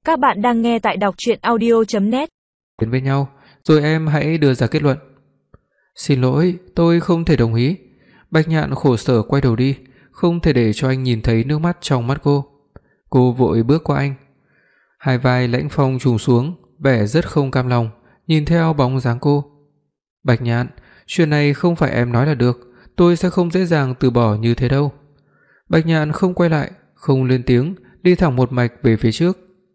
Các bạn đang nghe tại đọc truyện audio.net. Đến với nhau, rồi em hãy đưa ra kết luận. Xin lỗi, tôi không thể đồng ý. Bạch Nhạn khổ sở quay đầu đi, không thể để cho anh nhìn thấy nước mắt trong mắt cô. Cô vội bước qua anh. Hai vai Lãnh Phong trùng xuống, vẻ rất không cam lòng, nhìn theo bóng dáng cô. Bạch Nhạn, chuyện này không phải em nói là được, tôi sẽ không dễ dàng từ bỏ như thế đâu. Bạch Nhạn không quay lại, không lên tiếng, đi thẳng một mạch về phía trước.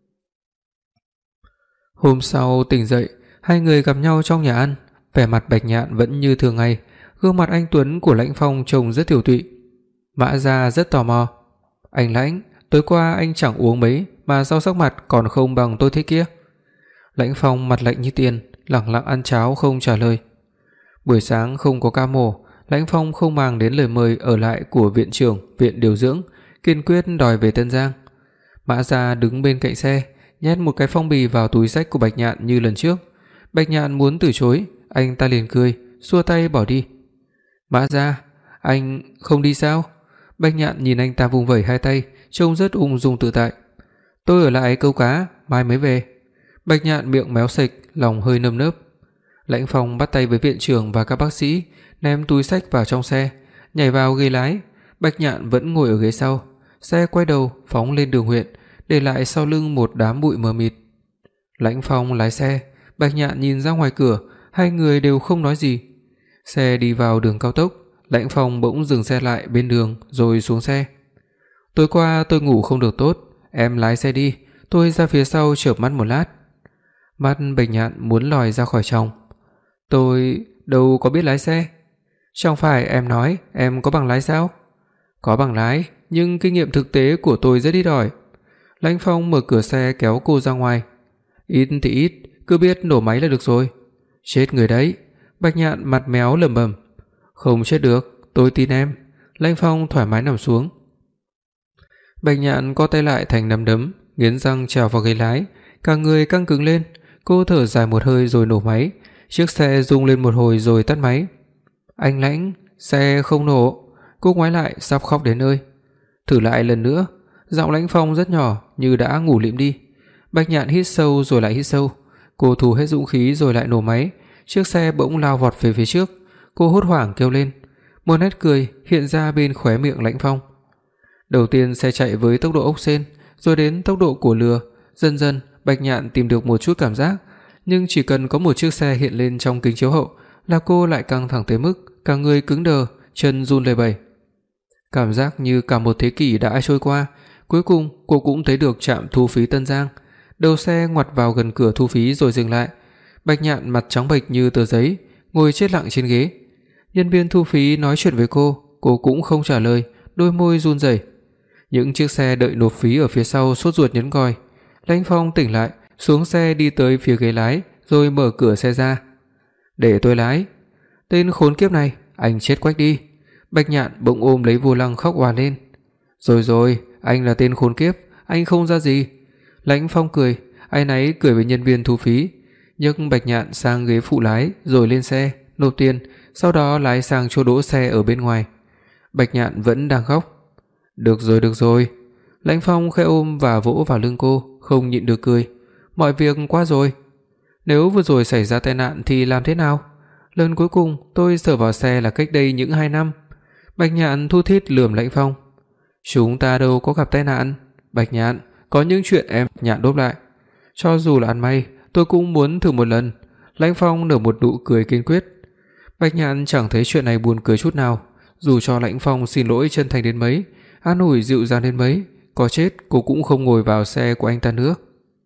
Hôm sau tỉnh dậy, hai người gặp nhau trong nhà ăn, vẻ mặt Bạch Nhạn vẫn như thường ngày, gương mặt anh tuấn của Lãnh Phong trông rất tiểu tụy. Mã Gia rất tò mò. Anh Lãnh, tối qua anh chẳng uống mấy mà sao sắc mặt còn không bằng tôi thế kia? Lãnh Phong mặt lạnh như tiền, lẳng lặng ăn cháo không trả lời. Buổi sáng không có ca mổ, Lãnh Phong không mang đến lời mời ở lại của viện trưởng viện điều dưỡng, kiên quyết đòi về Tân Giang. Mã Gia đứng bên cạnh xe, nhét một cái phong bì vào túi xách của Bạch Nhạn như lần trước. Bạch Nhạn muốn từ chối, anh ta liền cười, xua tay bỏ đi. Mã Gia, anh không đi sao? Bạch Nhạn nhìn anh ta vung vẩy hai tay, trông rất ung dung tự tại. Tôi ở lại câu cá, mai mới về. Bạch Nhạn miệng méo sạch, lòng hơi nơm nớp. Lãnh Phong bắt tay với viện trưởng và các bác sĩ, ném túi xách vào trong xe, nhảy vào ghế lái. Bạch Nhạn vẫn ngồi ở ghế sau. Xe quay đầu phóng lên đường huyện, để lại sau lưng một đám bụi mờ mịt. Lãnh Phong lái xe, Bạch Nhạn nhìn ra ngoài cửa, hai người đều không nói gì. Xe đi vào đường cao tốc, Lãnh Phong bỗng dừng xe lại bên đường rồi xuống xe. Tối qua tôi ngủ không được tốt, em lái xe đi, tôi ra phía sau chợp mắt một lát. Mắt Bạch Nhạn muốn lòi ra khỏi tròng. Tôi đâu có biết lái xe. Chẳng phải em nói em có bằng lái sao? Có bằng lái, nhưng kinh nghiệm thực tế của tôi rất ít ỏi. Lãnh Phong mở cửa xe kéo cô ra ngoài. Ít thì ít, cứ biết nổ máy là được rồi. Chết người đấy. Bạch Nhạn mặt méo lẩm bẩm. Không chết được, tôi tin em. Lãnh Phong thoải mái nằm xuống. Bạch Nhạn co tay lại thành nắm đấm, nghiến răng trèo vào ghế lái, cả người căng cứng lên. Cô thở dài một hơi rồi nổ máy. Chiếc xe rung lên một hồi rồi tắt máy. Anh Lãnh, xe không nổ. Cô ngoái lại sắp khóc đến nơi. Thử lại lần nữa. Giọng Lãnh Phong rất nhỏ như đã ngủ lịm đi. Bạch Nhạn hít sâu rồi lại hít sâu. Cô thu hết dũng khí rồi lại nổ máy. Chiếc xe bỗng lao vọt về phía trước. Cô hốt hoảng kêu lên. Một nét cười hiện ra bên khóe miệng Lãnh Phong. Đầu tiên xe chạy với tốc độ ốc sên, rồi đến tốc độ của lừa. Dần dần Bạch Nhạn tìm được một chút cảm giác, nhưng chỉ cần có một chiếc xe hiện lên trong kính chiếu hậu là cô lại căng thẳng tới mức cả người cứng đờ, chân run lẩy bẩy. Cảm giác như cả một thế kỷ đã trôi qua. Cuối cùng cô cũng thấy được trạm thu phí Tân Giang. Đầu xe ngoặt vào gần cửa thu phí rồi dừng lại. Bạch Nhạn mặt trắng bệch như tờ giấy, ngồi chết lặng trên ghế. Nhân viên thu phí nói chuyện với cô cũng không trả lời, đôi môi run rẩy. Những chiếc xe đợi nộp phí ở phía sau sốt ruột nhấn còi. Lãnh Phong tỉnh lại, xuống xe đi tới phía ghế lái rồi mở cửa xe ra. "Để tôi lái." "Tên khốn kiếp này, anh chết quách đi." Bạch Nhạn bỗng ôm lấy vô lăng khóc òa lên. Rồi, anh là tên khốn kiếp, anh không ra gì." Lãnh Phong cười, áy náy cười với nhân viên thu phí, nhấc Bạch Nhạn sang ghế phụ lái rồi lên xe, nộp tiền, sau đó lái sang chỗ đỗ xe ở bên ngoài. Bạch Nhạn vẫn đang khóc. Được rồi." Lãnh Phong khẽ ôm và vỗ vào lưng cô, không nhịn được cười. "Mọi việc qua rồi. Nếu vừa rồi xảy ra tai nạn thì làm thế nào? Lần cuối cùng tôi sờ vào xe là cách đây những 2 năm." Bạch Nhạn thu thít lườm Lãnh Phong. "Chúng ta đâu có gặp tai nạn. Bạch Nhạn, có những chuyện em Nhạn đốt lại. Cho dù là ăn may, tôi cũng muốn thử một lần." Lãnh Phong nở một nụ cười kiên quyết. Bạch Nhạn chẳng thấy chuyện này buồn cười chút nào, dù cho Lãnh Phong xin lỗi chân thành đến mấy, an ủi dịu dàng đến mấy, có chết cô cũng không ngồi vào xe của anh ta nữa.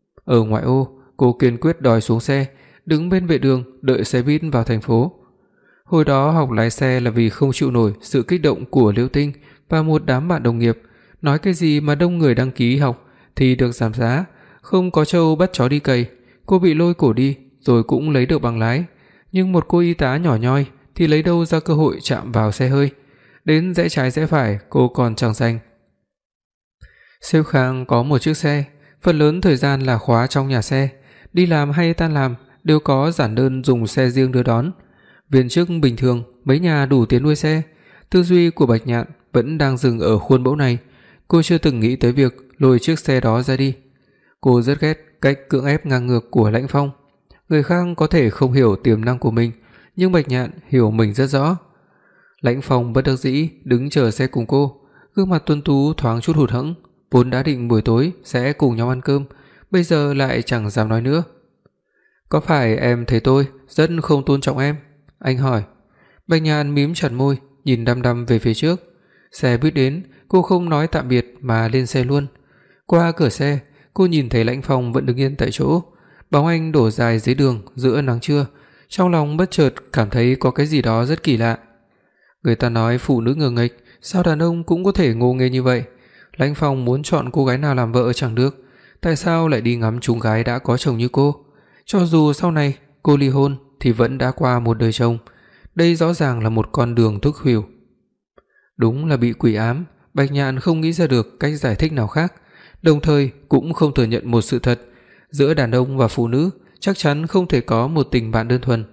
Ở ngoại ô, cô kiên quyết đòi xuống xe, đứng bên vệ đường đợi xe buýt vào thành phố. Hồi đó học lái xe là vì không chịu nổi sự kích động của Liễu Tinh và một đám bạn đồng nghiệp, nói cái gì mà đông người đăng ký học thì được giảm giá, không có trâu bắt chó đi cày. Cô bị lôi cổ đi rồi cũng lấy được bằng lái, nhưng một cô y tá nhỏ nhoi thì lấy đâu ra cơ hội chạm vào xe hơi. Đến rẽ trái rẽ phải cô còn chẳng giành. Siêu Khang có một chiếc xe, phần lớn thời gian là khóa trong nhà xe, đi làm hay tan làm đều có giản đơn dùng xe riêng đưa đón. Viên chức bình thường mấy nhà đủ tiền nuôi xe. Tư duy của Bạch Nhạn vẫn đang dừng ở khuôn mẫu này, cô chưa từng nghĩ tới việc lôi chiếc xe đó ra đi. Cô rất ghét cách cưỡng ép ngang ngược của Lãnh Phong. Người khác có thể không hiểu tiềm năng của mình, nhưng Bạch Nhạn hiểu mình rất rõ. Lãnh Phong bất đắc dĩ đứng chờ xe cùng cô, gương mặt tuấn tú thoáng chút hụt hẫng, vốn đã định buổi tối sẽ cùng nhau ăn cơm, bây giờ lại chẳng dám nói nữa. "Có phải em thấy tôi rất không tôn trọng em?" anh hỏi. Bạch Nhạn mím chặt môi, nhìn đăm đăm về phía trước. Xe buýt đến, cô không nói tạm biệt mà lên xe luôn. Qua cửa xe, cô nhìn thấy Lãnh Phong vẫn đứng yên tại chỗ, bóng anh đổ dài dưới đường giữa nắng trưa, trong lòng bất chợt cảm thấy có cái gì đó rất kỳ lạ. Người ta nói phụ nữ ngờ nghệch, sao đàn ông cũng có thể ngô nghê như vậy? Lãnh Phong muốn chọn cô gái nào làm vợ chẳng được, tại sao lại đi ngắm trúng gái đã có chồng như cô? Cho dù sau này cô ly hôn thì vẫn đã qua một đời chồng, đây rõ ràng là một con đường thuốc hủy. Đúng là bị quỷ ám, Bạch Nhạn không nghĩ ra được cách giải thích nào khác, đồng thời cũng không thừa nhận một sự thật, giữa đàn ông và phụ nữ chắc chắn không thể có một tình bạn đơn thuần.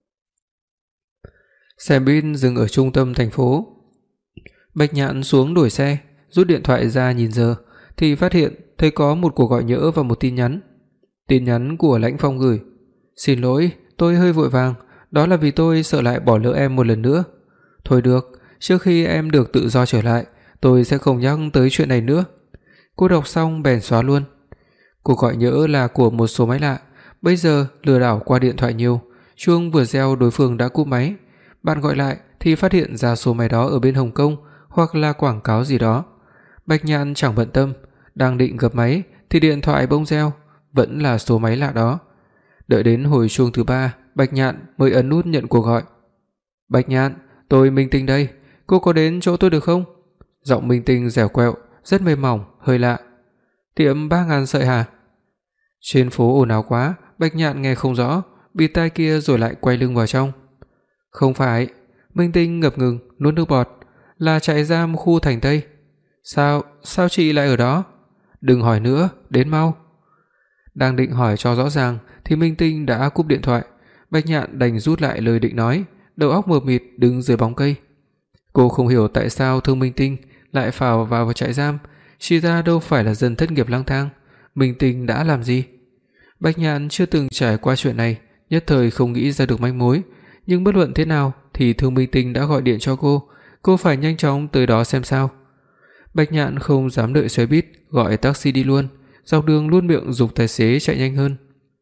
Xe buýt dừng ở trung tâm thành phố. Bạch Nhạn xuống đổi xe, rút điện thoại ra nhìn giờ thì phát hiện thấy có một cuộc gọi nhỡ và một tin nhắn. Tin nhắn của Lãnh Phong gửi: "Xin lỗi, tôi hơi vội vàng, đó là vì tôi sợ lại bỏ lỡ em một lần nữa. Thôi được, trước khi em được tự do trở lại, tôi sẽ không nhắc tới chuyện này nữa." Cô đọc xong bèn xóa luôn. Cuộc gọi nhỡ là của một số máy lạ, bây giờ lừa đảo qua điện thoại nhiều, chuông vừa reo đối phương đã cúp máy. Bạn gọi lại thì phát hiện ra số máy đó ở bên Hồng Kông hoặc là quảng cáo gì đó. Bạch Nhạn chẳng bận tâm, đang định gập máy thì điện thoại bỗng reo, vẫn là số máy lạ đó. Đợi đến hồi chuông thứ 3, Bạch Nhạn mới ấn nút nhận cuộc gọi. "Bạch Nhạn, tôi Minh Tinh đây, cô có đến chỗ tôi được không?" Giọng Minh Tinh dẻo quẹo, rất mềm mỏng, hơi lạ. "Tiệm 3000 sợi hả?" Trên phố ồn ào quá, Bạch Nhạn nghe không rõ, bịt tai kia rồi lại quay lưng vào trong. "Không phải." Minh Tinh ngập ngừng nuốt nước bọt, "là trại giam khu Thành Tây." Sao chị lại ở đó?" "Đừng hỏi nữa, đến mau." Đang định hỏi cho rõ ràng thì Minh Tinh đã cúp điện thoại. Bạch Nhạn đành rút lại lời định nói, đầu óc mờ mịt đứng dưới bóng cây. Cô không hiểu tại sao Thương Minh Tinh lại phào vào trại giam, chỉ ra đâu phải là dân thất nghiệp lang thang, Minh Tinh đã làm gì? Bạch Nhạn chưa từng trải qua chuyện này, nhất thời không nghĩ ra được manh mối, nhưng bất luận thế nào thì Thương Minh Tinh đã gọi điện cho cô phải nhanh chóng tới đó xem sao. Bạch Nhạn không dám đợi xe buýt, gọi taxi đi luôn, dọc đường luôn miệng giục tài xế chạy nhanh hơn.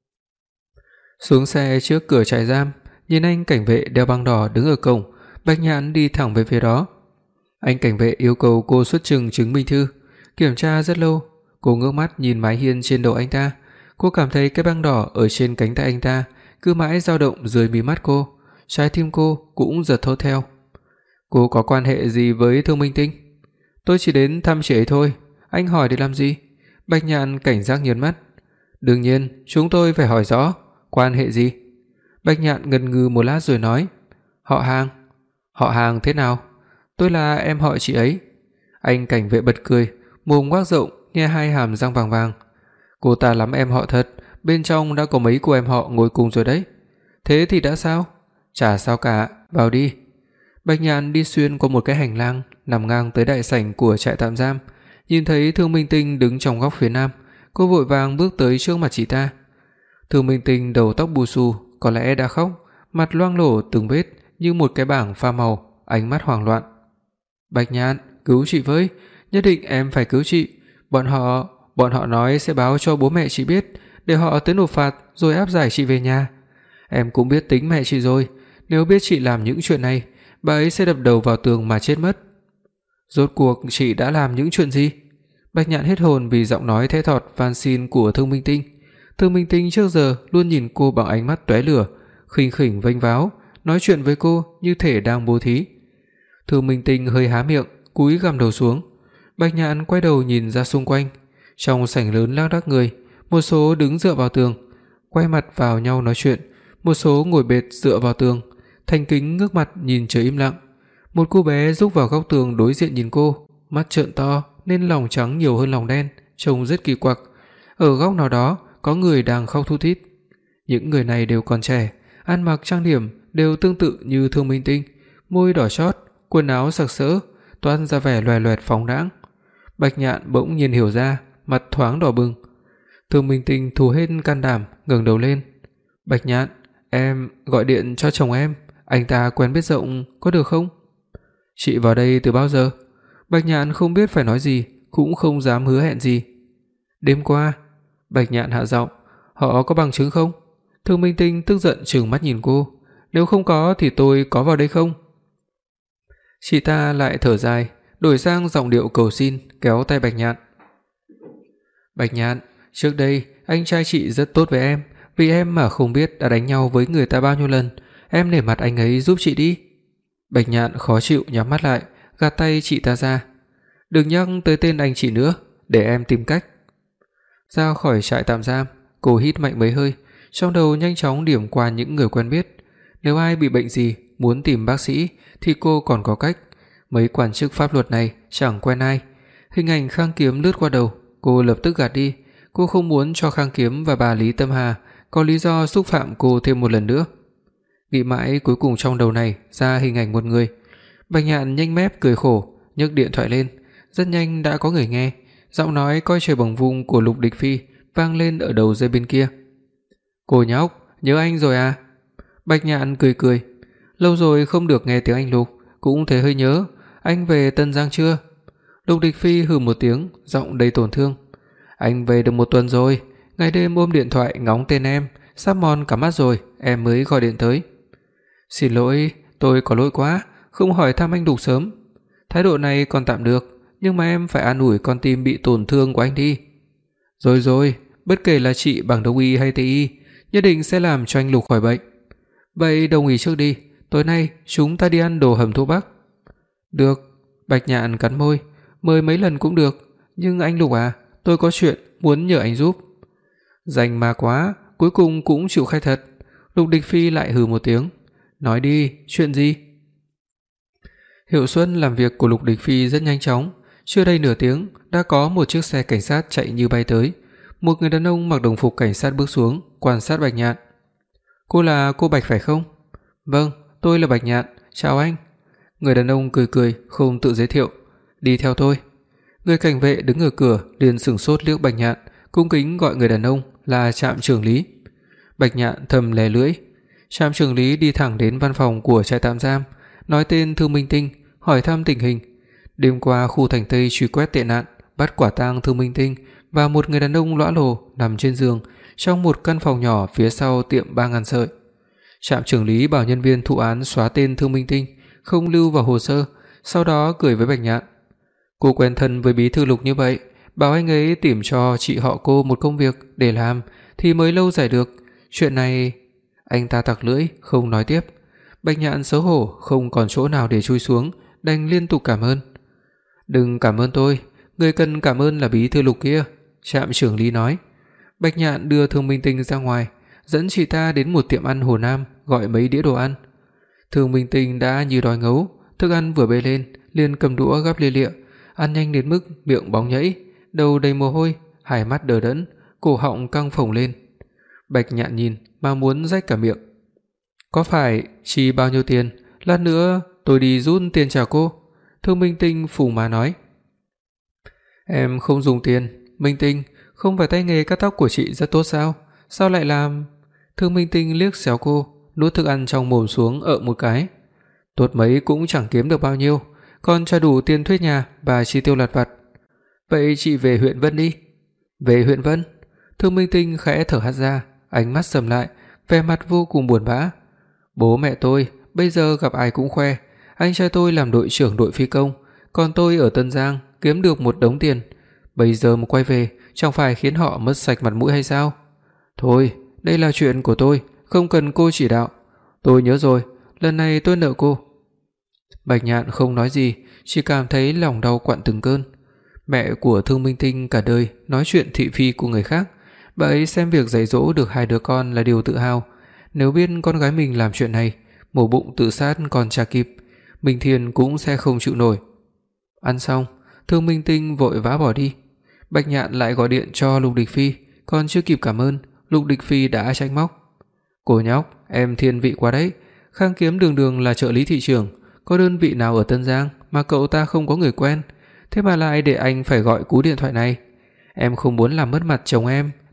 Xuống xe trước cửa trại giam, nhìn anh cảnh vệ đeo băng đỏ đứng ở cổng, Bạch Nhạn đi thẳng về phía đó. Anh cảnh vệ yêu cầu cô xuất trình chứng minh thư, kiểm tra rất lâu, cô ngước mắt nhìn mái hiên trên đầu anh ta, cô cảm thấy cái băng đỏ ở trên cánh tay anh ta cứ mãi dao động dưới mí mắt cô, trái tim cô cũng giật thốt theo. "Cô có quan hệ gì với Thương Minh Tinh?" "Tôi chỉ đến thăm chị ấy thôi, anh hỏi để làm gì?" Bạch Nhạn cảnh giác nhớn mắt. "Đương nhiên, chúng tôi phải hỏi rõ, quan hệ gì?" Bạch Nhạn ngần ngừ một lát rồi nói, "Họ hàng." "Họ hàng thế nào?" "Tôi là em họ chị ấy." Anh cảnh vệ bật cười, mồm ngoác rộng, nhe hai hàm răng vàng vàng. "Cô ta lắm em họ thật, bên trong đã có mấy cô em họ ngồi cùng rồi đấy." "Thế thì đã sao?" "Chả sao cả, vào đi." Bạch Nhạn đi xuyên qua một cái hành lang nằm ngang tới đại sảnh của trại tạm giam, nhìn thấy Thương Minh Tinh đứng trong góc phía nam, cô vội vàng bước tới trước mặt chị ta. Thương Minh Tinh đầu tóc bù xù, có lẽ đã khóc, mặt loang lổ từng vết như một cái bảng pha màu, ánh mắt hoảng loạn. "Bạch Nhạn, cứu chị với, nhất định em phải cứu chị. Bọn họ nói sẽ báo cho bố mẹ chị biết, để họ tới nộp phạt rồi áp giải chị về nhà. Em cũng biết tính mẹ chị rồi, nếu biết chị làm những chuyện này, bà ấy sẽ đập đầu vào tường mà chết mất." "Rốt cuộc chị đã làm những chuyện gì?" Bạch Nhạn hết hồn vì giọng nói thẽ thọt van xin của Thương Minh Tinh. Thương Minh Tinh trước giờ luôn nhìn cô bằng ánh mắt tóe lửa, khinh khỉnh vênh váo, nói chuyện với cô như thể đang bố thí. Thương Minh Tinh hơi há miệng, cúi gằm đầu xuống. Bạch Nhạn quay đầu nhìn ra xung quanh, trong sảnh lớn lác đác người, một số đứng dựa vào tường, quay mặt vào nhau nói chuyện, một số ngồi bệt dựa vào tường, thành kính ngước mặt nhìn trời im lặng. Một cô bé rúc vào góc tường đối diện nhìn cô, mắt trợn to nên lòng trắng nhiều hơn lòng đen, trông rất kỳ quặc. Ở góc nào đó có người đang khóc thút thít. Những người này đều còn trẻ, ăn mặc trang điểm đều tương tự như Thương Minh Tinh, môi đỏ chót, quần áo sặc sỡ, toát ra vẻ loè loẹt phóng đãng. Bạch Nhạn bỗng nhiên hiểu ra, mặt thoáng đỏ bừng. Thương Minh Tinh thu hết can đảm, ngẩng đầu lên. "Bạch Nhạn, em gọi điện cho chồng em, anh ta quen biết rộng, có được không?" "Chị vào đây từ bao giờ?" Bạch Nhạn không biết phải nói gì, cũng không dám hứa hẹn gì. "Đêm qua." Bạch Nhạn hạ giọng, "Họ có bằng chứng không?" Thương Minh Tinh tức giận trừng mắt nhìn cô, "Nếu không có thì tôi có vào đây không?" Chị ta lại thở dài, đổi sang giọng điệu cầu xin, kéo tay Bạch Nhạn. "Bạch Nhạn, trước đây anh trai chị rất tốt với em, vì em mà không biết đã đánh nhau với người ta bao nhiêu lần, em nể mặt anh ấy giúp chị đi." Bạch Nhạn khó chịu nhắm mắt lại, gạt tay chị ta ra. "Đừng nhắc tới tên anh chị nữa, để em tìm cách." Ra khỏi trại tạm giam, cô hít mạnh mấy hơi, trong đầu nhanh chóng điểm qua những người quen biết. Nếu ai bị bệnh gì muốn tìm bác sĩ thì cô còn có cách. Mấy quan chức pháp luật này chẳng quen ai. Hình ảnh Khang Kiếm lướt qua đầu, cô lập tức gạt đi. Cô không muốn cho Khang Kiếm và bà Lý Tâm Hà có lý do xúc phạm cô thêm một lần nữa. Nghĩ mãi cuối cùng trong đầu này ra hình ảnh một người. Bạch Nhạn nhếch mép cười khổ, nhấc điện thoại lên. Rất nhanh đã có người nghe. Giọng nói coi trời bằng vùng của Lục Địch Phi vang lên ở đầu dây bên kia. "Cô nhóc, nhớ anh rồi à?" Bạch Nhạn cười cười. "Lâu rồi không được nghe tiếng anh Lục, cũng thấy hơi nhớ. Anh về Tân Giang chưa?" Lục Địch Phi hừ một tiếng, giọng đầy tổn thương. "Anh về được 1 tuần rồi, ngày đêm ôm điện thoại ngóng tên em, sắp mòn cả mắt rồi, em mới gọi điện tới." "Xin lỗi, tôi có lỗi quá, không hỏi thăm anh Lục sớm." "Thái độ này còn tạm được, nhưng mà em phải an ủi con tim bị tổn thương của anh đi." "Rồi rồi, bất kể là chị bằng Đông y hay Tây y, nhất định sẽ làm cho anh Lục khỏi bệnh." "Vậy đồng ý trước đi, tối nay chúng ta đi ăn đồ hầm thuốc Bắc." "Được." Bạch Nhạn cắn môi, "Mời mấy lần cũng được, nhưng anh Lục à, tôi có chuyện muốn nhờ anh giúp." Rành ma quá, cuối cùng cũng chịu khai thật. Lục Địch Phi lại hừ một tiếng. "Nói đi, chuyện gì?" Hiệu suất làm việc của Lục Địch Phi rất nhanh chóng, chưa đầy nửa tiếng đã có một chiếc xe cảnh sát chạy như bay tới. Một người đàn ông mặc đồng phục cảnh sát bước xuống, quan sát Bạch Nhạn. "Cô là cô Bạch phải không?" "Vâng, tôi là Bạch Nhạn, chào anh." Người đàn ông cười cười, không tự giới thiệu. "Đi theo tôi." Người cảnh vệ đứng ở cửa liền sững sốt liếc Bạch Nhạn, cung kính gọi người đàn ông là trạm trưởng Lý. Bạch Nhạn thầm lè lưỡi. Trạm trưởng Lý đi thẳng đến văn phòng của trại tạm giam, nói tên Thương Minh Tinh, hỏi thăm tình hình. Đêm qua khu thành Tây truy quét tệ nạn, bắt quả tang Thương Minh Tinh và một người đàn ông lõa lồ nằm trên giường trong một căn phòng nhỏ phía sau tiệm 3000 sợi. Trạm trưởng Lý bảo nhân viên thụ án xóa tên Thương Minh Tinh, không lưu vào hồ sơ, sau đó cười với Bạch Nhạn. "Cô quen thân với bí thư Lục như vậy, bảo anh ấy tìm cho chị họ cô một công việc để làm thì mới lâu giải được. Chuyện này..." Anh ta tặc lưỡi không nói tiếp. Bạch Nhạn xấu hổ không còn chỗ nào để chui xuống, đành liên tục cảm ơn. "Đừng cảm ơn tôi, người cần cảm ơn là bí thư Lục kia." Trạm trưởng Lý nói. Bạch Nhạn đưa Thương Minh Tinh ra ngoài, dẫn chị ta đến một tiệm ăn Hồ Nam, gọi mấy đĩa đồ ăn. Thương Minh Tinh đã như đói ngấu, thức ăn vừa bê lên, liền cầm đũa gắp lia lịa, ăn nhanh đến mức miệng bóng nhẫy, đầu đầy mồ hôi, hai mắt đờ đẫn, cổ họng căng phồng lên. Bạch Nhạn nhìn mà muốn rách cả miệng. "Có phải chi bao nhiêu tiền, lát nữa tôi đi rút tiền trả cô." Thương Minh Tinh phùng má nói. "Em không dùng tiền, Minh Tinh, không phải tay nghề cắt tóc của chị rất tốt sao? Sao lại làm?" Thương Minh Tinh liếc xéo cô, nuốt thức ăn trong mồm xuống ợm một cái. "Tốt mấy cũng chẳng kiếm được bao nhiêu, còn trả đủ tiền thuê nhà và chi tiêu lặt vặt. Vậy chị về huyện Vân đi." "Về huyện Vân?" Thương Minh Tinh khẽ thở hắt ra, ánh mắt sầm lại, vẻ mặt vô cùng buồn bã. "Bố mẹ tôi bây giờ gặp ai cũng khoe, anh trai tôi làm đội trưởng đội phi công, còn tôi ở Tân Giang kiếm được một đống tiền. Bây giờ mà quay về, chẳng phải khiến họ mất sạch mặt mũi hay sao? Thôi, đây là chuyện của tôi, không cần cô chỉ đạo. Tôi nhớ rồi, lần này tôi nợ cô." Bạch Nhạn không nói gì, chỉ cảm thấy lòng đau quặn từng cơn. Mẹ của Thương Minh Tinh cả đời nói chuyện thị phi của người khác, bà ấy xem việc dạy dỗ được 2 đứa con là điều tự hào. Nếu biết con gái mình làm chuyện này, mổ bụng tự sát còn chả kịp, Minh Thiên cũng sẽ không chịu nổi. Ăn xong, Thương Minh Tinh vội vã bỏ đi. Bạch Nhạn lại gọi điện cho Lục Địch Phi, còn chưa kịp cảm ơn, Lục Địch Phi đã trách móc. "Cô nhóc, em thiên vị quá đấy, Khang Kiếm đường đường là trợ lý thị trưởng, có đơn vị nào ở Tân Giang mà cậu ta không có người quen, thế mà lại để anh phải gọi cú điện thoại này. Em không muốn làm mất mặt chồng em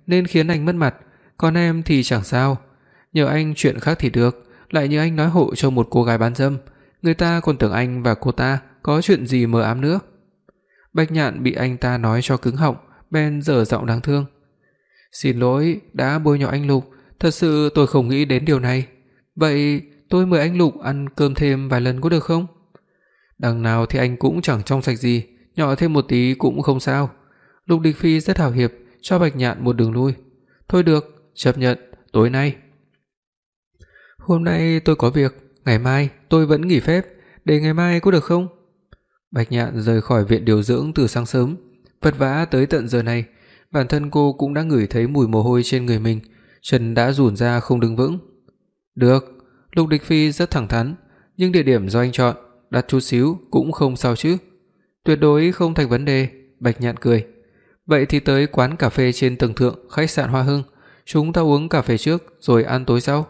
nên khiến anh mất mặt, còn em thì chẳng sao. Nhờ anh chuyện khác thì được, lại nhờ anh nói hộ cho một cô gái bán dâm, người ta còn tưởng anh và cô ta có chuyện gì mờ ám nữa." Bạch Nhạn bị anh ta nói cho cứng họng, bèn dở giọng đáng thương. "Xin lỗi đã bôi nhọ anh Lục, thật sự tôi không nghĩ đến điều này. Vậy tôi mời anh Lục ăn cơm thêm vài lần có được không?" "Đằng nào thì anh cũng chẳng trong sạch gì, nhỏ thêm một tí cũng không sao." Lục Địch Phi rất hào hiệp, cho Bạch Nhạn một đường lui. "Thôi được, chấp nhận, tối nay." "Hôm nay tôi có việc, ngày mai tôi vẫn nghỉ phép, để ngày mai có được không?" Bạch Nhạn rời khỏi viện điều dưỡng từ sáng sớm, vất vả tới tận giờ này, bản thân cô cũng đã ngửi thấy mùi mồ hôi trên người mình, chân đã run ra không đứng vững. "Được." Lục Địch Phi rất thẳng thắn, "nhưng địa điểm do anh chọn, đặt chút xíu cũng không sao chứ?" "Tuyệt đối không thành vấn đề." Bạch Nhạn cười. "Vậy thì tới quán cà phê trên tầng thượng khách sạn Hoa Hưng, chúng ta uống cà phê trước rồi ăn tối sau."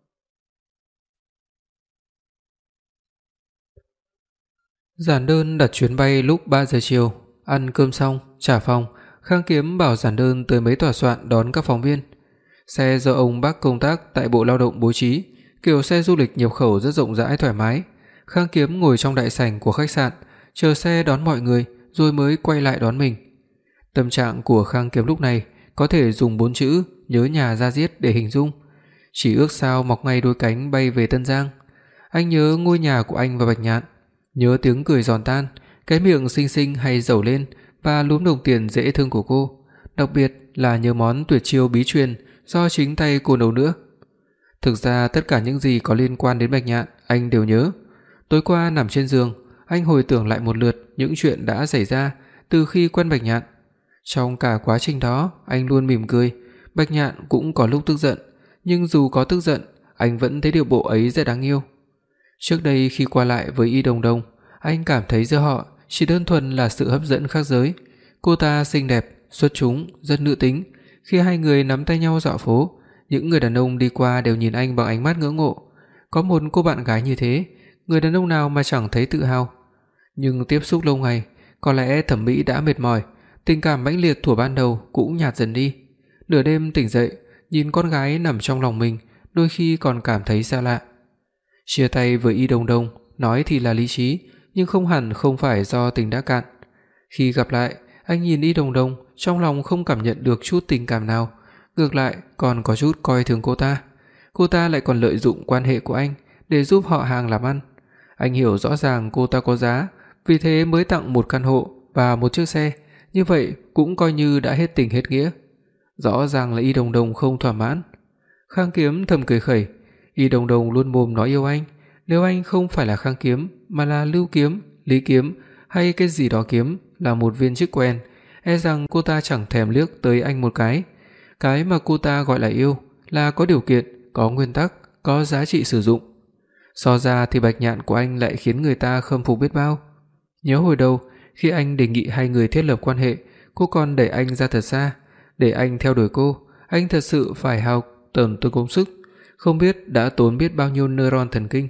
Giản đơn đặt chuyến bay lúc 3 giờ chiều, ăn cơm xong, trả phòng, Khang Kiếm bảo giản đơn tới mấy tòa soạn đón các phóng viên. Xe do ông bác công tác tại Bộ Lao động bố trí, kiểu xe du lịch nhập khẩu rất rộng rãi thoải mái. Khang Kiếm ngồi trong đại sảnh của khách sạn, chờ xe đón mọi người rồi mới quay lại đón mình. Tâm trạng của Khang Kiếm lúc này có thể dùng 4 chữ nhớ nhà ra diết để hình dung. Chỉ ước sao mọc ngay đôi cánh bay về Tân Giang. Anh nhớ ngôi nhà của anh và Bạch Nhạn, nhớ tiếng cười giòn tan, cái miệng xinh xinh hay dẩu lên và lúm đồng tiền dễ thương của cô, đặc biệt là nhớ món tuyệt chiêu bí truyền do chính tay cô nấu nữa. Thực ra tất cả những gì có liên quan đến Bạch Nhạn anh đều nhớ. Tối qua nằm trên giường, anh hồi tưởng lại một lượt những chuyện đã xảy ra từ khi quen Bạch Nhạn. Trong cả quá trình đó, anh luôn mỉm cười, Bạch Nhạn cũng có lúc tức giận, nhưng dù có tức giận, anh vẫn thấy điệu bộ ấy rất đáng yêu. Trước đây khi qua lại với Y Đồng Đồng, anh cảm thấy giữa họ chỉ đơn thuần là sự hấp dẫn khác giới. Cô ta xinh đẹp, xuất chúng, rất nữ tính. Khi hai người nắm tay nhau dạo phố, những người đàn ông đi qua đều nhìn anh bằng ánh mắt ngưỡng mộ. Có một cô bạn gái như thế, người đàn ông nào mà chẳng thấy tự hào. Nhưng tiếp xúc lâu ngày, có lẽ thẩm mỹ đã mệt mỏi, tình cảm mãnh liệt thuở ban đầu cũng nhạt dần đi. Nửa đêm tỉnh dậy, nhìn con gái nằm trong lòng mình, đôi khi còn cảm thấy xa lạ. Chia tay với Y Đồng Đồng, nói thì là lý trí, nhưng không hẳn không phải do tình đã cạn. Khi gặp lại, anh nhìn Y Đồng Đồng, trong lòng không cảm nhận được chút tình cảm nào, ngược lại còn có chút coi thường cô ta. Cô ta lại còn lợi dụng quan hệ của anh để giúp họ hàng làm ăn. Anh hiểu rõ ràng cô ta có giá, vì thế mới tặng một căn hộ và một chiếc xe, như vậy cũng coi như đã hết tình hết nghĩa. Rõ ràng là Y Đồng Đồng không thỏa mãn. Khang Kiếm thầm cười khẩy, Y Đồng Đồng luôn mồm nói yêu anh, nếu anh không phải là Khang Kiếm mà là Lưu Kiếm, Lý Kiếm hay cái gì đó Kiếm, là một viên chức quen, e rằng cô ta chẳng thèm liếc tới anh một cái. Cái mà cô ta gọi là yêu là có điều kiện, có nguyên tắc, có giá trị sử dụng. So ra thì Bạch Nhạn của anh lại khiến người ta khâm phục biết bao. Nhớ hồi đầu, khi anh đề nghị hai người thiết lập quan hệ, cô còn đẩy anh ra thật xa, để anh theo đuổi cô, anh thật sự phải hao tổn công sức, không biết đã tốn biết bao nhiêu neuron thần kinh.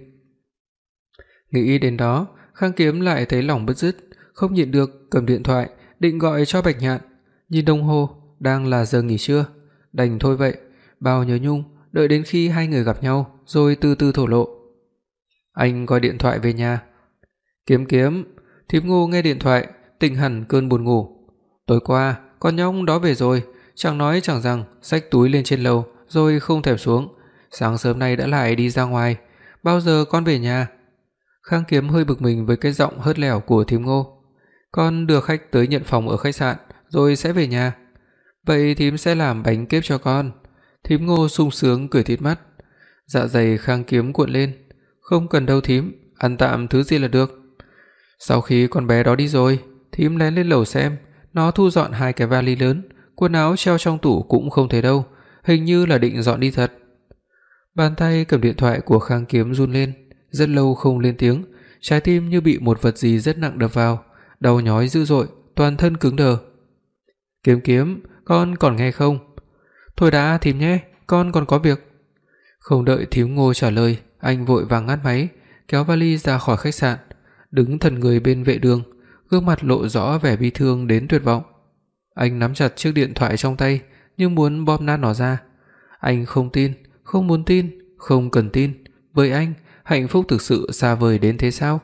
Nghĩ đến đó, Khang Kiếm lại thấy lòng bứt rứt, không nhịn được cầm điện thoại định gọi cho Bạch Nhạn. Nhìn đồng hồ, đang là giờ nghỉ trưa, đành thôi vậy, bao nhớ nhung, đợi đến khi hai người gặp nhau rồi từ từ thổ lộ. Anh gọi điện thoại về nhà. Kiếm Kiếm, Thím Ngô nghe điện thoại, tỉnh hẳn cơn buồn ngủ. Tối qua, con nhóc đó về rồi, chẳng nói chẳng rằng, xách túi lên trên lầu rồi không thèm xuống. Sáng sớm nay đã lại đi ra ngoài, bao giờ con về nhà? Khang Kiếm hơi bực mình với cái giọng hớt lẻo của Thím Ngô. Con đưa khách tới nhận phòng ở khách sạn rồi sẽ về nhà. Vậy thím sẽ làm bánh kếp cho con. Thím Ngô sung sướng cười tít mắt. Dạ dày Khang Kiếm cuộn lên. Không cần đâu thím, ăn tạm thứ gì là được. Sau khi con bé đó đi rồi, thím lén lên lầu xem, nó thu dọn hai cái vali lớn, quần áo treo trong tủ cũng không thấy đâu, hình như là định dọn đi thật. Bàn tay cầm điện thoại của Khang Kiếm run lên, rất lâu không lên tiếng, trái tim như bị một vật gì rất nặng đập vào, đau nhói dữ dội, toàn thân cứng đờ. Kiếm Kiếm, con còn nghe không? Thôi đã thím nhé, con còn có việc. Không đợi thím Ngô trả lời, anh vội vàng ngắt máy, kéo vali ra khỏi khách sạn, đứng thần người bên vệ đường, gương mặt lộ rõ vẻ bi thương đến tuyệt vọng. Anh nắm chặt chiếc điện thoại trong tay, như muốn bóp nát nó ra. Anh không tin, không muốn tin, không cần tin. Với anh, hạnh phúc thực sự xa vời đến thế sao?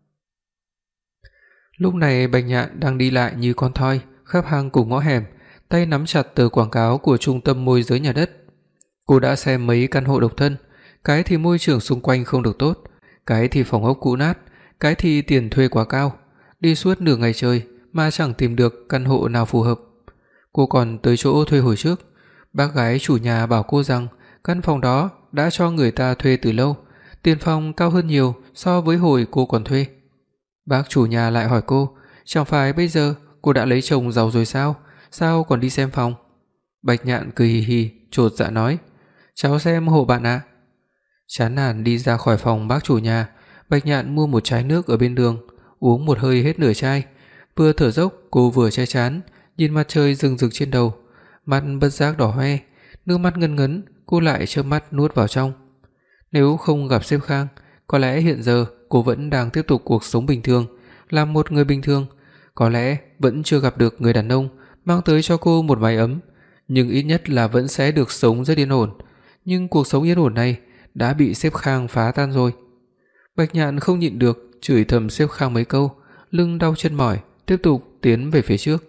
Lúc này Bạch Nhạn đang đi lại như con thoi khắp hang cùng ngõ hẻm, tay nắm chặt tờ quảng cáo của trung tâm môi giới nhà đất. Cô đã xem mấy căn hộ độc thân, cái thì môi trường xung quanh không được tốt, cái thì phòng ốc cũ nát, cái thì tiền thuê quá cao, đi suốt nửa ngày trời mà chẳng tìm được căn hộ nào phù hợp. Cô còn tới chỗ thuê hồi trước, bác gái chủ nhà bảo cô rằng căn phòng đó đã cho người ta thuê từ lâu, tiền phòng cao hơn nhiều so với hồi cô còn thuê. Bác chủ nhà lại hỏi cô, chẳng phải bây giờ cô đã lấy chồng giàu rồi sao, sao còn đi xem phòng? Bạch Nhạn cười hì hì, chột dạ nói, cháu xem hộ bạn ạ. Chán nản đi ra khỏi phòng bác chủ nhà, Bạch Nhạn mua một chai nước ở bên đường, uống một hơi hết nửa chai, vừa thở dốc cô vừa che trán, nhìn mặt trời rừng rực trên đầu, mắt bất giác đỏ hoe, nước mắt ngấn ngấn, cô lại chớp mắt nuốt vào trong. Nếu không gặp sếp Khang, có lẽ hiện giờ cô vẫn đang tiếp tục cuộc sống bình thường, làm một người bình thường, có lẽ vẫn chưa gặp được người đàn ông mang tới cho cô một mái ấm, nhưng ít nhất là vẫn sẽ được sống rất yên ổn. Nhưng cuộc sống yên ổn này đã bị sếp Khang phá tan rồi. Bạch Nhạn không nhịn được chửi thầm sếp Khang mấy câu, lưng đau chân mỏi, tiếp tục tiến về phía trước.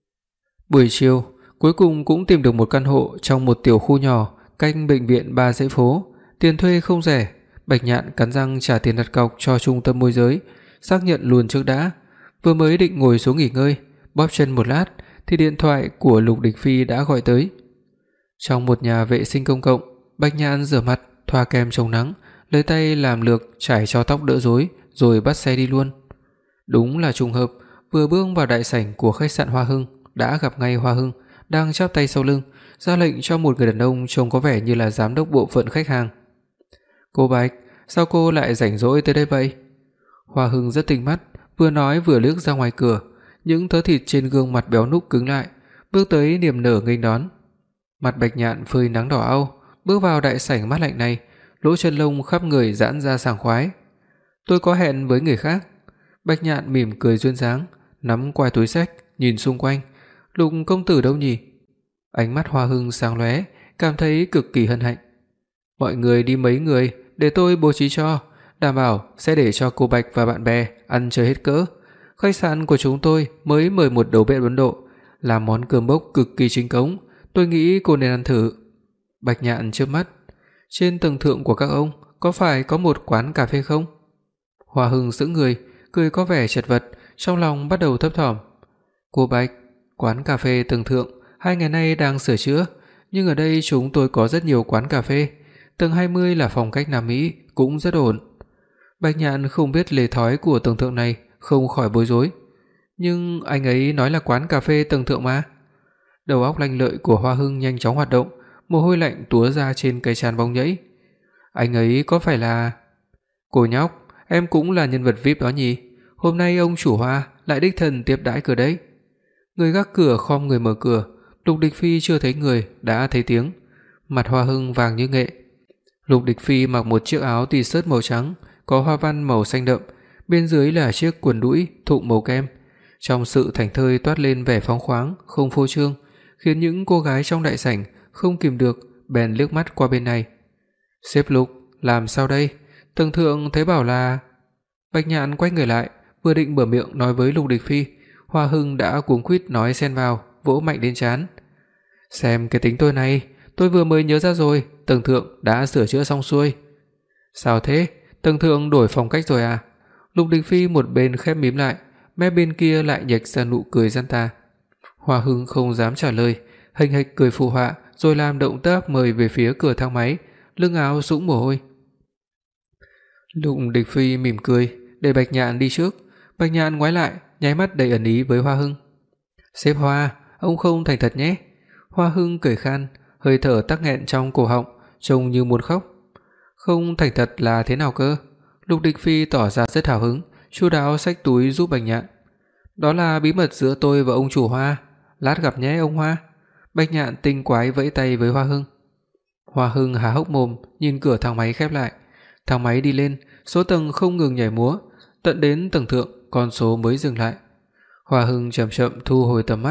Buổi chiều, cuối cùng cũng tìm được một căn hộ trong một tiểu khu nhỏ cách bệnh viện Ba Dãy Phố, tiền thuê không rẻ. Bạch Nhạn cắn răng trả tiền đặt cọc cho trung tâm môi giới, xác nhận luôn trước đã. Vừa mới định ngồi xuống nghỉ ngơi, bóp chân một lát thì điện thoại của Lục Địch Phi đã gọi tới. Trong một nhà vệ sinh công cộng, Bạch Nhạn rửa mặt, thoa kem chống nắng, lấy tay làm lược chải cho tóc đỡ rối rồi bắt xe đi luôn. Đúng là trùng hợp, vừa bước vào đại sảnh của khách sạn Hoa Hưng đã gặp ngay Hoa Hưng đang chắp tay sau lưng, ra lệnh cho một người đàn ông trông có vẻ như là giám đốc bộ phận khách hàng. "Cô Bạch, sao cô lại rảnh rỗi tới đây vậy?" Hoa Hưng rất tinh mắt, vừa nói vừa liếc ra ngoài cửa, những thớ thịt trên gương mặt béo núc cứng lại, bước tới niềm nở nghênh đón. Mặt Bạch Nhạn phơi nắng đỏ au, bước vào đại sảnh mát lạnh này, lỗ chân lông khắp người giãn ra sảng khoái. "Tôi có hẹn với người khác." Bạch Nhạn mỉm cười duyên dáng, nắm quai túi xách, nhìn xung quanh, "Lục công tử đâu nhỉ?" Ánh mắt Hoa Hưng sáng lóe, cảm thấy cực kỳ hân hạnh. "Mọi người đi mấy người, để tôi bố trí cho, đảm bảo sẽ để cho cô Bạch và bạn bè ăn chơi hết cỡ. Khách sạn của chúng tôi mới mời một đầu bếp Ấn Độ, làm món cơm bốc cực kỳ chính cống, tôi nghĩ cô nên ăn thử." Bạch Nhạn chớp mắt, "Trên tầng thượng của các ông có phải có một quán cà phê không?" Hoa Hưng sững người, cười có vẻ chật vật, trong lòng bắt đầu thấp thỏm. "Cô Bạch, quán cà phê tầng thượng 2 ngày nay đang sửa chữa, nhưng ở đây chúng tôi có rất nhiều quán cà phê, tầng 20 là phong cách Nam Mỹ, cũng rất ổn." Bạch Nhạn không biết lề thói của tầng thượng này, không khỏi bối rối. "Nhưng anh ấy nói là quán cà phê tầng thượng mà." Đầu óc lanh lợi của Hoa Hưng nhanh chóng hoạt động, mồ hôi lạnh túa ra trên cái trán bóng nhẫy. "Anh ấy có phải là..." "Cô nhóc, em cũng là nhân vật VIP đó nhỉ? Hôm nay ông chủ Hoa lại đích thân tiếp đãi cửa đấy." Người gác cửa khom người mở cửa, Lục Địch Phi chưa thấy người đã thấy tiếng. Mặt Hoa Hưng vàng như nghệ. Lục Địch Phi mặc một chiếc áo t-shirt màu trắng có hoa văn màu xanh đậm, bên dưới là chiếc quần đũi thụng màu kem. Trong sự thảnh thơi toát lên vẻ phóng khoáng, không phô trương, khiến những cô gái trong đại sảnh không kìm được bèn liếc mắt qua bên này. "Sếp Lục, làm sao đây? Tầng thượng thấy bảo là..." Bạch Nhạn quay người lại, vừa định mở miệng nói với Lục Địch Phi, Hoa Hưng đã cuống quýt nói xen vào, vỗ mạnh lên trán. "Xem cái tính tôi này, tôi vừa mới nhớ ra rồi, tầng thượng đã sửa chữa xong xuôi." "Sao thế? Tầng thượng đổi phong cách rồi à?" Lục Địch Phi một bên khép mím lại, mép bên kia lại nhếch ra nụ cười gian tà. Hoa Hưng không dám trả lời, hênh hêch cười phụ họa, rồi làm động tác mời về phía cửa thang máy, lưng áo sũng mồ hôi. Lục Địch Phi mỉm cười, để Bạch Nhạn đi trước. Bạch Nhạn ngoái lại, nháy mắt đầy ẩn ý với Hoa Hưng. "Sếp Hoa, ông không thành thật nhé." Hoa Hưng cười khan, hơi thở tắc nghẹn trong cổ họng, trông như muốn khóc. "Không thành thật là thế nào cơ?" Lục Địch Phi tỏ ra rất hào hứng, chu đáo xách túi giúp Bạch Nhạn. "Đó là bí mật giữa tôi và ông chủ Hoa, lát gặp nhé ông Hoa." Bạch Nhạn tinh quái vẫy tay với Hoa Hưng. Hoa Hưng há hốc mồm nhìn cửa thang máy khép lại. Thang máy đi lên, số tầng không ngừng nhảy múa, tận đến tầng thượng con số mới dừng lại. Hoa Hưng chậm chậm thu hồi tầm mắt,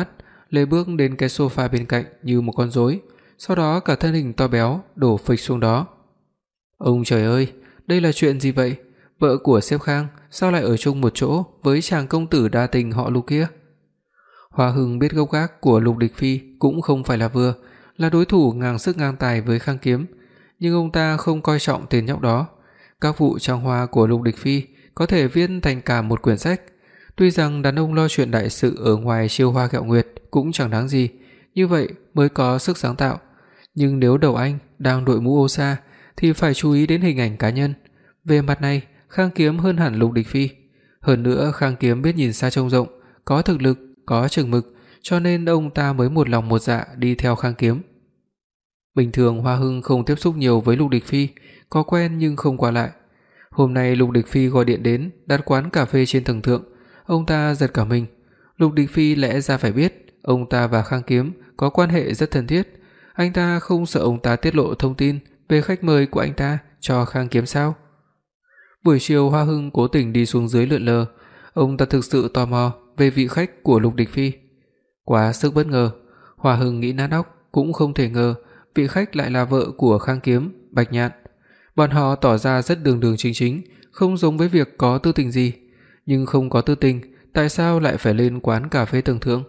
lê bước đến cái sofa bên cạnh như một con rối, sau đó cả thân hình to béo đổ phịch xuống đó. Ông trời ơi, đây là chuyện gì vậy? Vợ của sếp Khang sao lại ở chung một chỗ với chàng công tử đa tình họ Lục kia? Hoa Hưng biết gốc gác của Lục Địch Phi cũng không phải là vừa, là đối thủ ngang sức ngang tài với Khang Kiếm, nhưng ông ta không coi trọng tên nhóc đó. Các vụ trang hoa của Lục Địch Phi có thể viết thành cả một quyển sách. Tuy rằng đàn ông lo chuyện đại sự ở ngoài chiêu hoa gẹo nguyệt cũng chẳng đáng gì, như vậy mới có sức sáng tạo, nhưng nếu đầu anh đang đội mũ ô sa thì phải chú ý đến hình ảnh cá nhân. Về mặt này, Khang Kiếm hơn hẳn Lục Địch Phi. Hơn nữa, Khang Kiếm biết nhìn xa trông rộng, có thực lực, có chừng mực, cho nên ông ta mới một lòng một dạ đi theo Khang Kiếm. Bình thường Hoa Hưng không tiếp xúc nhiều với Lục Địch Phi, có quen nhưng không qua lại. Hôm nay Lục Địch Phi gọi điện đến, đặt quán cà phê trên tầng thượng, ông ta giật cả mình. Lục Địch Phi lẽ ra phải biết, ông ta và Khang Kiếm có quan hệ rất thân thiết, anh ta không sợ ông ta tiết lộ thông tin về khách mời của anh ta cho Khang Kiếm sao? Buổi chiều Hoa Hưng cố tình đi xuống dưới lượn lờ, ông ta thực sự tò mò về vị khách của Lục Địch Phi. Quá sức bất ngờ, Hoa Hưng nghĩ nát óc cũng không thể ngờ vị khách lại là vợ của Khang Kiếm, Bạch Nhạn. Bọn họ tỏ ra rất đường đường chính chính, không giống với việc có tư tình gì, nhưng không có tư tình, tại sao lại phải lên quán cà phê tầng thượng?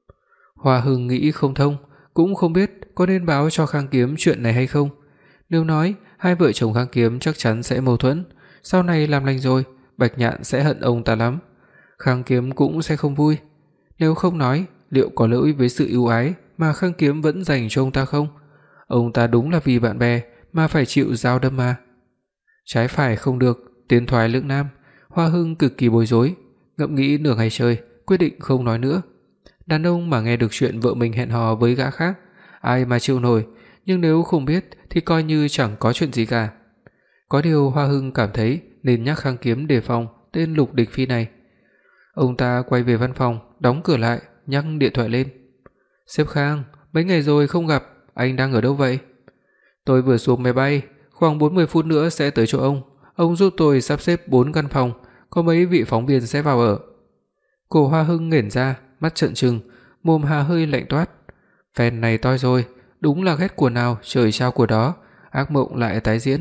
Hoa Hưng nghĩ không thông, cũng không biết có nên báo cho Khang Kiếm chuyện này hay không. Nếu nói, hai vợ chồng Khang Kiếm chắc chắn sẽ mâu thuẫn, sau này làm lành rồi, Bạch Nhạn sẽ hận ông ta lắm. Khang Kiếm cũng sẽ không vui. Nếu không nói, liệu có lỗi với sự ưu ái mà Khang Kiếm vẫn dành cho ông ta không? Ông ta đúng là vì bạn bè mà phải chịu dao đâm mà. Trái phải không được, tiến thoái lưỡng nan, Hoa Hưng cực kỳ bối rối, ngẫm nghĩ nửa ngày trời, quyết định không nói nữa. Đàn ông mà nghe được chuyện vợ mình hẹn hò với gã khác, ai mà chịu nổi, nhưng nếu không biết thì coi như chẳng có chuyện gì cả. Có điều Hoa Hưng cảm thấy nên nhắc Khang Kiếm đề phòng tên Lục Địch Phi này. Ông ta quay về văn phòng, đóng cửa lại, nhấc điện thoại lên. "Sếp Khang, mấy ngày rồi không gặp, anh đang ở đâu vậy?" "Tôi vừa xuống máy bay, khoảng 40 phút nữa sẽ tới chỗ ông. Ông giúp tôi sắp xếp 4 căn phòng, có mấy vị phóng viên sẽ vào ở." Cổ Hoa Hưng nghển ra, mắt trợn trừng, mồm hà hơi lạnh toát. Phen này toi rồi, đúng là ghét của nào trời trao của đó, ác mộng lại tái diễn.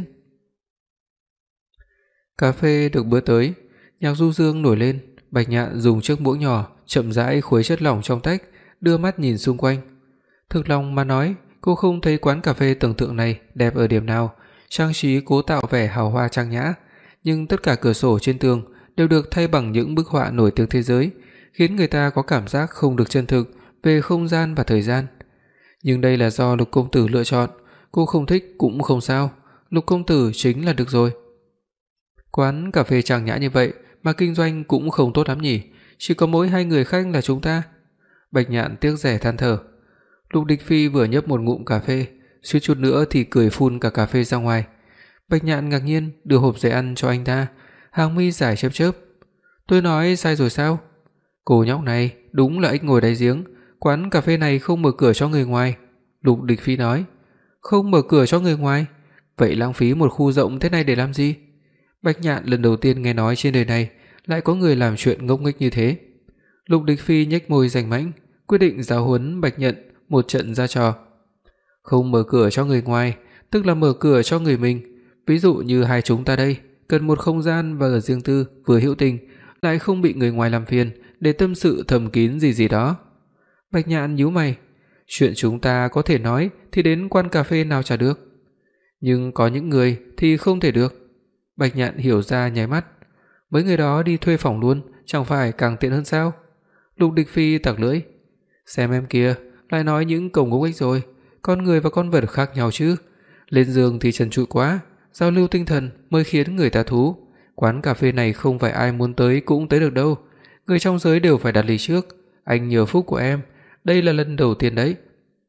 Cà phê được bữa tới, nhạc du dương nổi lên, Bạch Nhạn dùng chiếc muỗng nhỏ chậm rãi khuấy chất lỏng trong tách, đưa mắt nhìn xung quanh. Thực lòng mà nói, cô không thấy quán cà phê tầng thượng này đẹp ở điểm nào, trang trí cố tạo vẻ hào hoa trang nhã, nhưng tất cả cửa sổ trên tường đều được thay bằng những bức họa nổi tiếng thế giới, khiến người ta có cảm giác không được chân thực về không gian và thời gian. Nhưng đây là do Lục công tử lựa chọn, cô không thích cũng không sao, Lục công tử chính là được rồi. Quán cà phê trang nhã như vậy mà kinh doanh cũng không tốt lắm nhỉ, chỉ có mỗi 2 người khách là chúng ta. Bạch Nhạn tiếc rẻ than thở. Lục Địch Phi vừa nhấp một ngụm cà phê, suýt chút nữa thì cười phun cả cà phê ra ngoài. Bạch Nhạn ngạc nhiên đưa hộp giấy ăn cho anh ta, hàng mi dài chớp chớp. "Tôi nói sai rồi sao? Cô nhóc này đúng là ếch ngồi đáy giếng, quán cà phê này không mở cửa cho người ngoài." Lục Địch Phi nói. "Không mở cửa cho người ngoài? Vậy lãng phí một khu rộng thế này để làm gì?" Bạch Nhạn lần đầu tiên nghe nói trên đời này lại có người làm chuyện ngốc nghếch như thế. Lục Địch Phi nhếch môi rành mãnh, quyết định giáo huấn Bạch Nhạn một trận ra trò. Không mở cửa cho người ngoài, tức là mở cửa cho người mình. Ví dụ như hai chúng ta đây, cần một không gian và ở riêng tư vừa hữu tình, lại không bị người ngoài làm phiền để tâm sự thầm kín gì gì đó. Bạch Nhạn nhíu mày, chuyện chúng ta có thể nói thì đến quán cà phê nào chả được, nhưng có những người thì không thể được. Bạch Nhạn hiểu ra nháy mắt, mấy người đó đi thuê phòng luôn, chẳng phải càng tiện hơn sao? Lục Địch Phi tặc lưỡi, xem em kia, lại nói những câu ngốc nghếch rồi, con người và con vật khác nhau chứ. Lên giường thì trần trụi quá, giao lưu tinh thần mới khiến người ta thú. Quán cà phê này không phải ai muốn tới cũng tới được đâu, người trong giới đều phải đặt ly trước. Anh nhờ phúc của em, đây là lần đầu tiên đấy.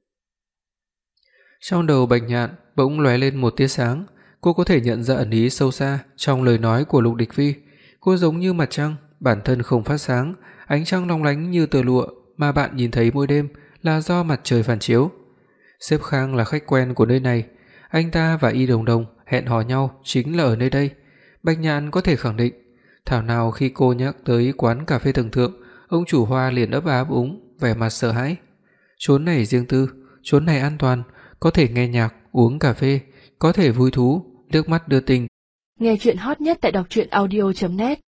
Trong đầu Bạch Nhạn bỗng lóe lên một tia sáng, cô có thể nhận ra ẩn ý sâu xa trong lời nói của Lục Địch Phi. Cô giống như mặt trăng, bản thân không phát sáng, ánh trăng long lánh như tơ lụa mà bạn nhìn thấy mỗi đêm là do mặt trời phản chiếu. Sếp Khang là khách quen của nơi này, anh ta và Y Đồng Đồng hẹn hò nhau chính là ở nơi đây. Bạch Nhạn có thể khẳng định, thảo nào khi cô nhắc tới quán cà phê tầng thượng, ông chủ Hoa liền ấp áp úng, vẻ mặt sợ hãi. Chốn này riêng tư, chốn này an toàn, có thể nghe nhạc, uống cà phê, có thể vui thú, nước mắt đưa tình. Nghe truyện hot nhất tại đọc truyện audio.net